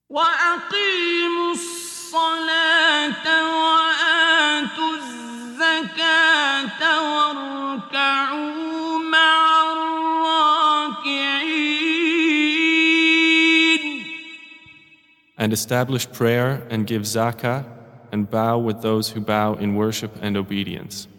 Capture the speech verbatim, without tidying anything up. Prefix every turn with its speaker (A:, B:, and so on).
A: وأقيموا الصلاة وآتوا الزكاة واركعوا مع الراكعين.
B: And establish prayer and give zakah and bow with those who bow in worship and obedience.